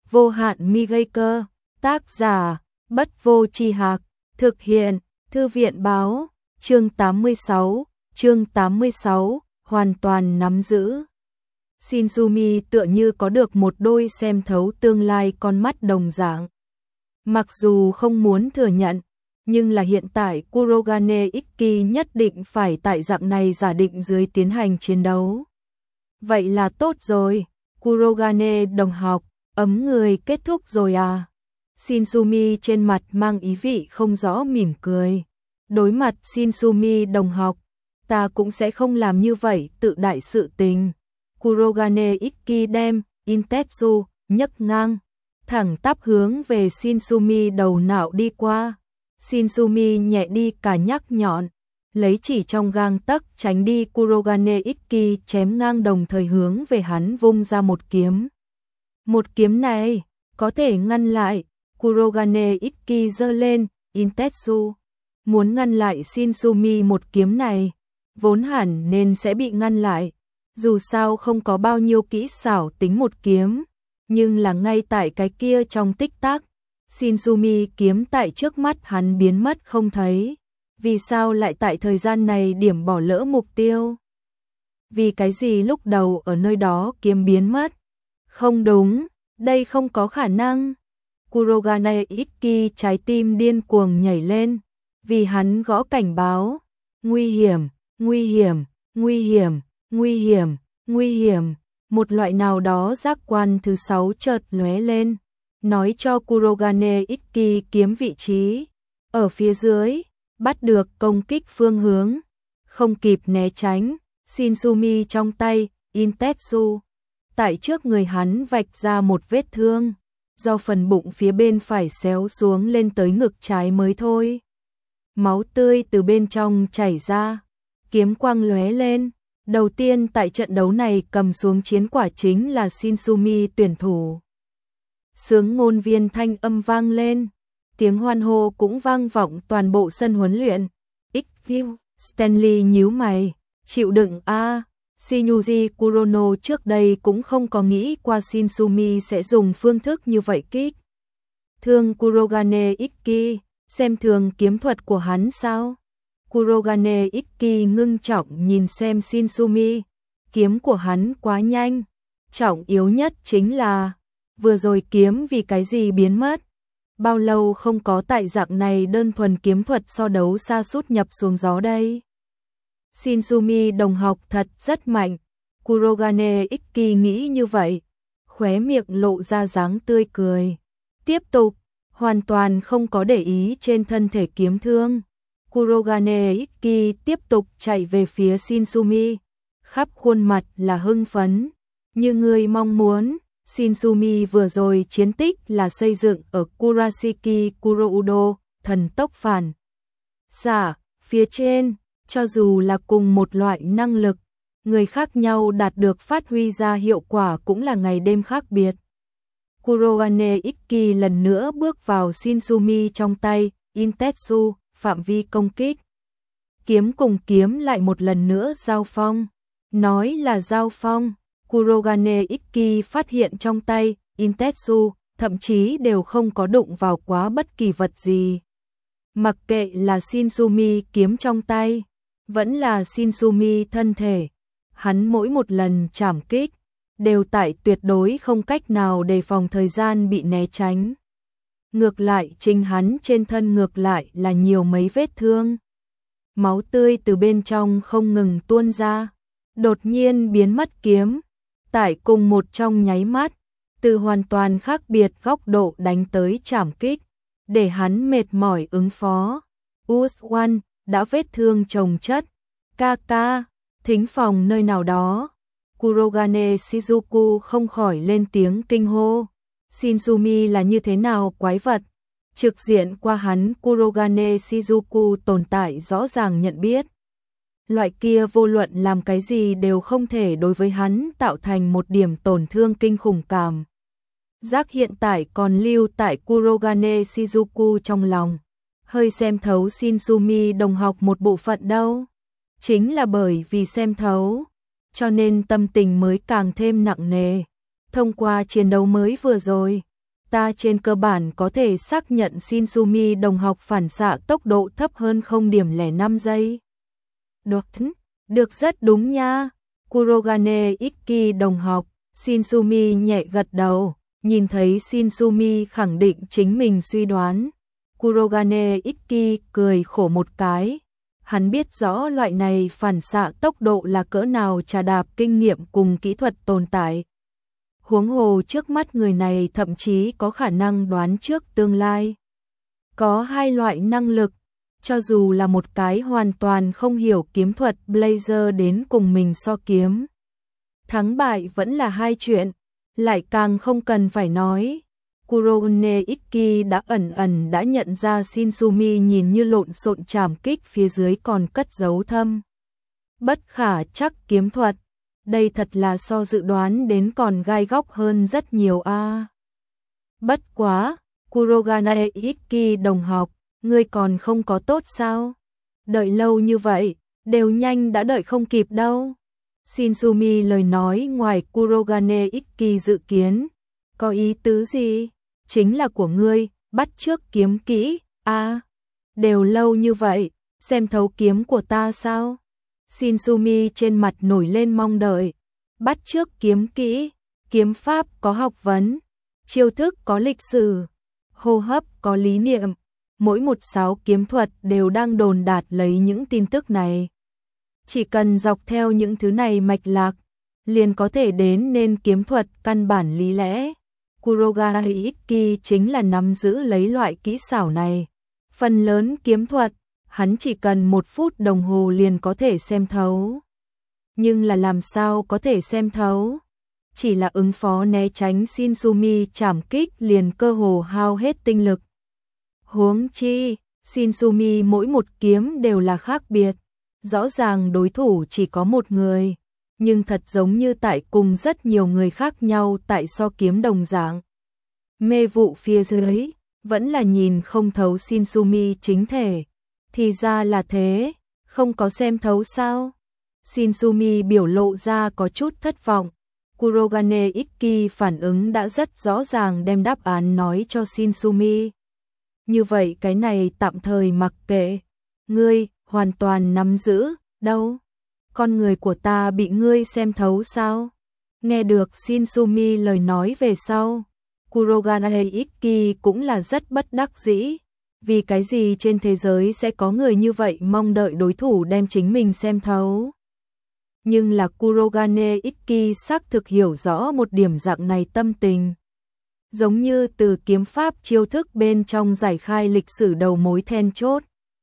vô hạn mi gây cơ, tác giả, Bất Vô Tri Hạc, thực hiện, Thư viện báo, chương 86, hoàn toàn nắm giữ. Shinzumi tựa như có được một đôi xem thấu tương lai con mắt đồng dạng. Mặc dù không muốn thừa nhận, nhưng là hiện tại Kurogane Ikki nhất định phải tại dạng này giả định dưới tiến hành chiến đấu. Vậy là tốt rồi, Kurogane đồng học, ấm người kết thúc rồi à? Shinzumi trên mặt mang ý vị không rõ mỉm cười. Đối mặt Shinzumi đồng học, ta cũng sẽ không làm như vậy tự đại sự tình. Kurogane Ikki đem Intetsu nhấc ngang, thẳng tắp hướng về Shinzumi đầu não đi qua. Shinzumi nhẹ đi cả nhắc nhọn, lấy chỉ trong gang tấc tránh đi Kurogane Ikki chém ngang, đồng thời hướng về hắn vung ra một kiếm. Một kiếm này có thể ngăn lại. Kurogane Ikki giơ lên Intetsu, muốn ngăn lại Shinzumi một kiếm này, vốn hẳn nên sẽ bị ngăn lại. Dù sao không có bao nhiêu kỹ xảo tính một kiếm, nhưng là ngay tại cái kia trong tích tắc, Shinzumi kiếm tại trước mắt hắn biến mất không thấy. Vì sao lại tại thời gian này điểm bỏ lỡ mục tiêu? Vì cái gì lúc đầu ở nơi đó kiếm biến mất? Không đúng, đây không có khả năng. Kurogane Ikki trái tim điên cuồng nhảy lên, vì hắn gõ cảnh báo. Nguy hiểm, nguy hiểm, nguy hiểm, nguy hiểm, nguy hiểm. Một loại nào đó giác quan thứ 6 chợt lóe lên, nói cho Kurogane Ikki kiếm vị trí. Ở phía dưới, bắt được công kích phương hướng. Không kịp né tránh, Shinzumi trong tay, Intetsu. Tại trước người hắn vạch ra một vết thương, do phần bụng phía bên phải xéo xuống lên tới ngực trái mới thôi. Máu tươi từ bên trong chảy ra, kiếm quang lóe lên. Đầu tiên tại trận đấu này cầm xuống chiến quả chính là Shinzumi tuyển thủ. Sướng ngôn viên thanh âm vang lên, tiếng hoan hô cũng vang vọng toàn bộ sân huấn luyện. XQ, Stanley nhíu mày, chịu đựng a. Shinyuji Kurono trước đây cũng không có nghĩ qua Shinzumi sẽ dùng phương thức như vậy kích thương Kurogane Ikki, xem thường kiếm thuật của hắn sao? Kurogane Ikki ngưng trọng nhìn xem Shinzumi, kiếm của hắn quá nhanh, trọng yếu nhất chính là vừa rồi kiếm vì cái gì biến mất? Bao lâu không có tại dạng này đơn thuần kiếm thuật so đấu sa sút nhập xuống gió đây? Shinzumi đồng học thật rất mạnh, Kurogane Ikki nghĩ như vậy, khóe miệng lộ ra dáng tươi cười. Tiếp tục, hoàn toàn không có để ý trên thân thể kiếm thương. Kurogane Ikki tiếp tục chạy về phía Shinzumi, khắp khuôn mặt là hưng phấn. Như người mong muốn, Shinzumi vừa rồi chiến tích là xây dựng ở Kurashiki Kuroudo, thần tốc phản xạ, phía trên, cho dù là cùng một loại năng lực, người khác nhau đạt được phát huy ra hiệu quả cũng là ngày đêm khác biệt. Kurogane Ikki lần nữa bước vào Shinzumi trong tay, Intetsu, phạm vi công kích. Kiếm cùng kiếm lại một lần nữa giao phong. Nói là giao phong, Kurogane Ikki phát hiện trong tay, Intetsu, thậm chí đều không có đụng vào quá bất kỳ vật gì. Mặc kệ là Shinzumi kiếm trong tay, vẫn là Shinzumi thân thể, hắn mỗi một lần chảm kích, đều tại tuyệt đối không cách nào đề phòng thời gian bị né tránh. Ngược lại chính hắn trên thân ngược lại là nhiều mấy vết thương. Máu tươi từ bên trong không ngừng tuôn ra, đột nhiên biến mất kiếm, tại cùng một trong nháy mắt, từ hoàn toàn khác biệt góc độ đánh tới chảm kích, để hắn mệt mỏi ứng phó. Uswan đã vết thương chồng chất, Kaka, thính phòng nơi nào đó. Kurogane Shizuku không khỏi lên tiếng kinh hô. Shinzumi là như thế nào quái vật? Trực diện qua hắn, Kurogane Shizuku tồn tại rõ ràng nhận biết. Loại kia vô luận làm cái gì đều không thể đối với hắn tạo thành một điểm tổn thương kinh khủng cảm. Giác hiện tại còn lưu tại Kurogane Shizuku trong lòng. Hơi xem thấu Shinzumi đồng học một bộ phận đâu. Chính là bởi vì xem thấu, cho nên tâm tình mới càng thêm nặng nề. Thông qua chiến đấu mới vừa rồi, ta trên cơ bản có thể xác nhận Shinsumi đồng học phản xạ tốc độ thấp hơn 0,05 giây. Được rất đúng nha. Kurogane Ikki đồng học, Shinsumi nhẹ gật đầu, nhìn thấy Shinsumi khẳng định chính mình suy đoán. Kurogane Ikki cười khổ một cái. Hắn biết rõ loại này phản xạ tốc độ là cỡ nào trà đạp kinh nghiệm cùng kỹ thuật tồn tại. Huống hồ trước mắt người này thậm chí có khả năng đoán trước tương lai. Có hai loại năng lực, cho dù là một cái hoàn toàn không hiểu kiếm thuật Blazer đến cùng mình so kiếm. Thắng bại vẫn là hai chuyện, lại càng không cần phải nói. Kurogane Ikki đã ẩn đã nhận ra Shinsumi nhìn như lộn xộn trảm kích phía dưới còn cất giấu thâm. Bất khả chắc kiếm thuật, đây thật là so dự đoán đến còn gai góc hơn rất nhiều a. Bất quá, Kurogane Ikki đồng học, ngươi còn không có tốt sao? Đợi lâu như vậy, đều nhanh đã đợi không kịp đâu. Shinsumi lời nói ngoài Kurogane Ikki dự kiến, có ý tứ gì? Chính là của ngươi, bắt chước kiếm kỹ, đều lâu như vậy, xem thấu kiếm của ta sao? Shinsumi trên mặt nổi lên mong đợi, bắt chước kiếm kỹ, kiếm pháp có học vấn, chiêu thức có lịch sử, hô hấp có lý niệm, mỗi một sáo kiếm thuật đều đang đồn đạt lấy những tin tức này. Chỉ cần dọc theo những thứ này mạch lạc, liền có thể đến nên kiếm thuật căn bản lý lẽ. Kurogane Ikki chính là nắm giữ lấy loại kỹ xảo này. Phần lớn kiếm thuật, hắn chỉ cần 1 phút đồng hồ liền có thể xem thấu. Nhưng là làm sao có thể xem thấu? Chỉ là ứng phó né tránh Shinsumi trảm kích liền cơ hồ hao hết tinh lực. Huống chi, Shinsumi mỗi một kiếm đều là khác biệt. Rõ ràng đối thủ chỉ có một người, nhưng thật giống như tại cùng rất nhiều người khác nhau tại so kiếm đồng dạng. Mê vụ phía dưới, vẫn là nhìn không thấu Shinsumi chính thể. Thì ra là thế, không có xem thấu sao? Shinsumi biểu lộ ra có chút thất vọng. Kurogane Ikki phản ứng đã rất rõ ràng đem đáp án nói cho Shinsumi. Như vậy cái này tạm thời mặc kệ. Ngươi, hoàn toàn nắm giữ, đâu? Con người của ta bị ngươi xem thấu sao? Nghe được Shinsumi lời nói về sau, Kurogane Ikki cũng là rất bất đắc dĩ. Vì cái gì trên thế giới sẽ có người như vậy mong đợi đối thủ đem chính mình xem thấu? Nhưng là Kurogane Ikki xác thực hiểu rõ một điểm dạng này tâm tình. Giống như từ kiếm pháp chiêu thức bên trong giải khai lịch sử đầu mối then chốt.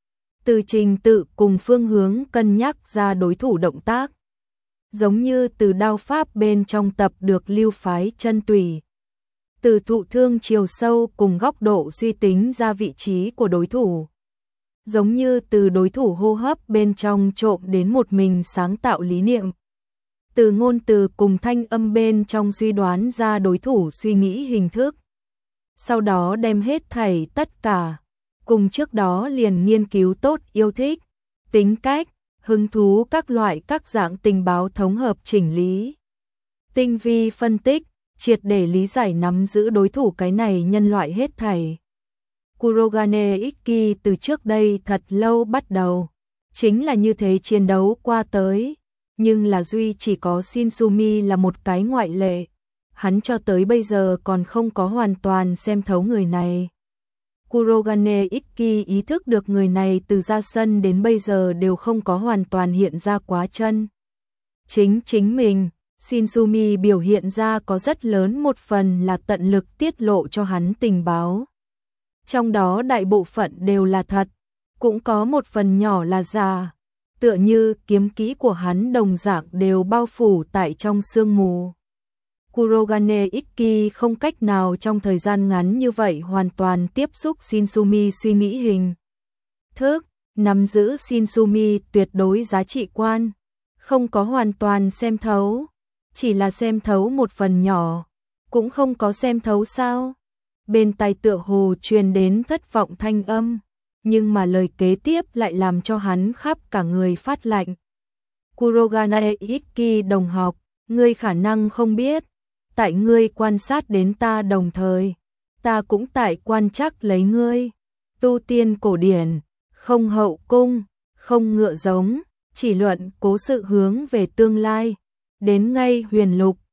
Từ trình tự cùng phương hướng cân nhắc ra đối thủ động tác. Giống như từ đao pháp bên trong tập được lưu phái chân tùy. Từ thụ thương chiều sâu cùng góc độ suy tính ra vị trí của đối thủ. Giống như từ đối thủ hô hấp bên trong trộm đến một mình sáng tạo lý niệm. Từ ngôn từ cùng thanh âm bên trong suy đoán ra đối thủ suy nghĩ hình thức. Sau đó đem hết thảy tất cả, cùng trước đó liền nghiên cứu tốt yêu thích, tính cách, hứng thú các loại các dạng tình báo thống hợp chỉnh lý. Tinh vi phân tích, triệt để lý giải nắm giữ đối thủ cái này nhân loại hết thảy. Kurogane Ikki từ trước đây thật lâu bắt đầu, chính là như thế chiến đấu qua tới, nhưng là duy chỉ có Shinsumi là một cái ngoại lệ. Hắn cho tới bây giờ còn không có hoàn toàn xem thấu người này. Kurogane Ikki ý thức được người này từ ra sân đến bây giờ đều không có hoàn toàn hiện ra quá chân. Chính mình, Shinsumi biểu hiện ra có rất lớn một phần là tận lực tiết lộ cho hắn tình báo. Trong đó đại bộ phận đều là thật, cũng có một phần nhỏ là giả. Tựa như kiếm kỹ của hắn đồng dạng đều bao phủ tại trong sương mù. Kurogane Ikki không cách nào trong thời gian ngắn như vậy hoàn toàn tiếp xúc Shinsumi suy nghĩ hình thức, nắm giữ Shinsumi tuyệt đối giá trị quan, không có hoàn toàn xem thấu, chỉ là xem thấu một phần nhỏ, cũng không có xem thấu sao? Bên tai tựa hồ truyền đến thất vọng thanh âm, nhưng mà lời kế tiếp lại làm cho hắn khắp cả người phát lạnh. Kurogane Ikki đồng học, ngươi khả năng không biết, tại ngươi quan sát đến ta đồng thời, ta cũng tại quan trắc lấy ngươi. Tu tiên cổ điển, không hậu cung, không ngựa giống, chỉ luận cố sự hướng về tương lai. Đến ngay huyền lục,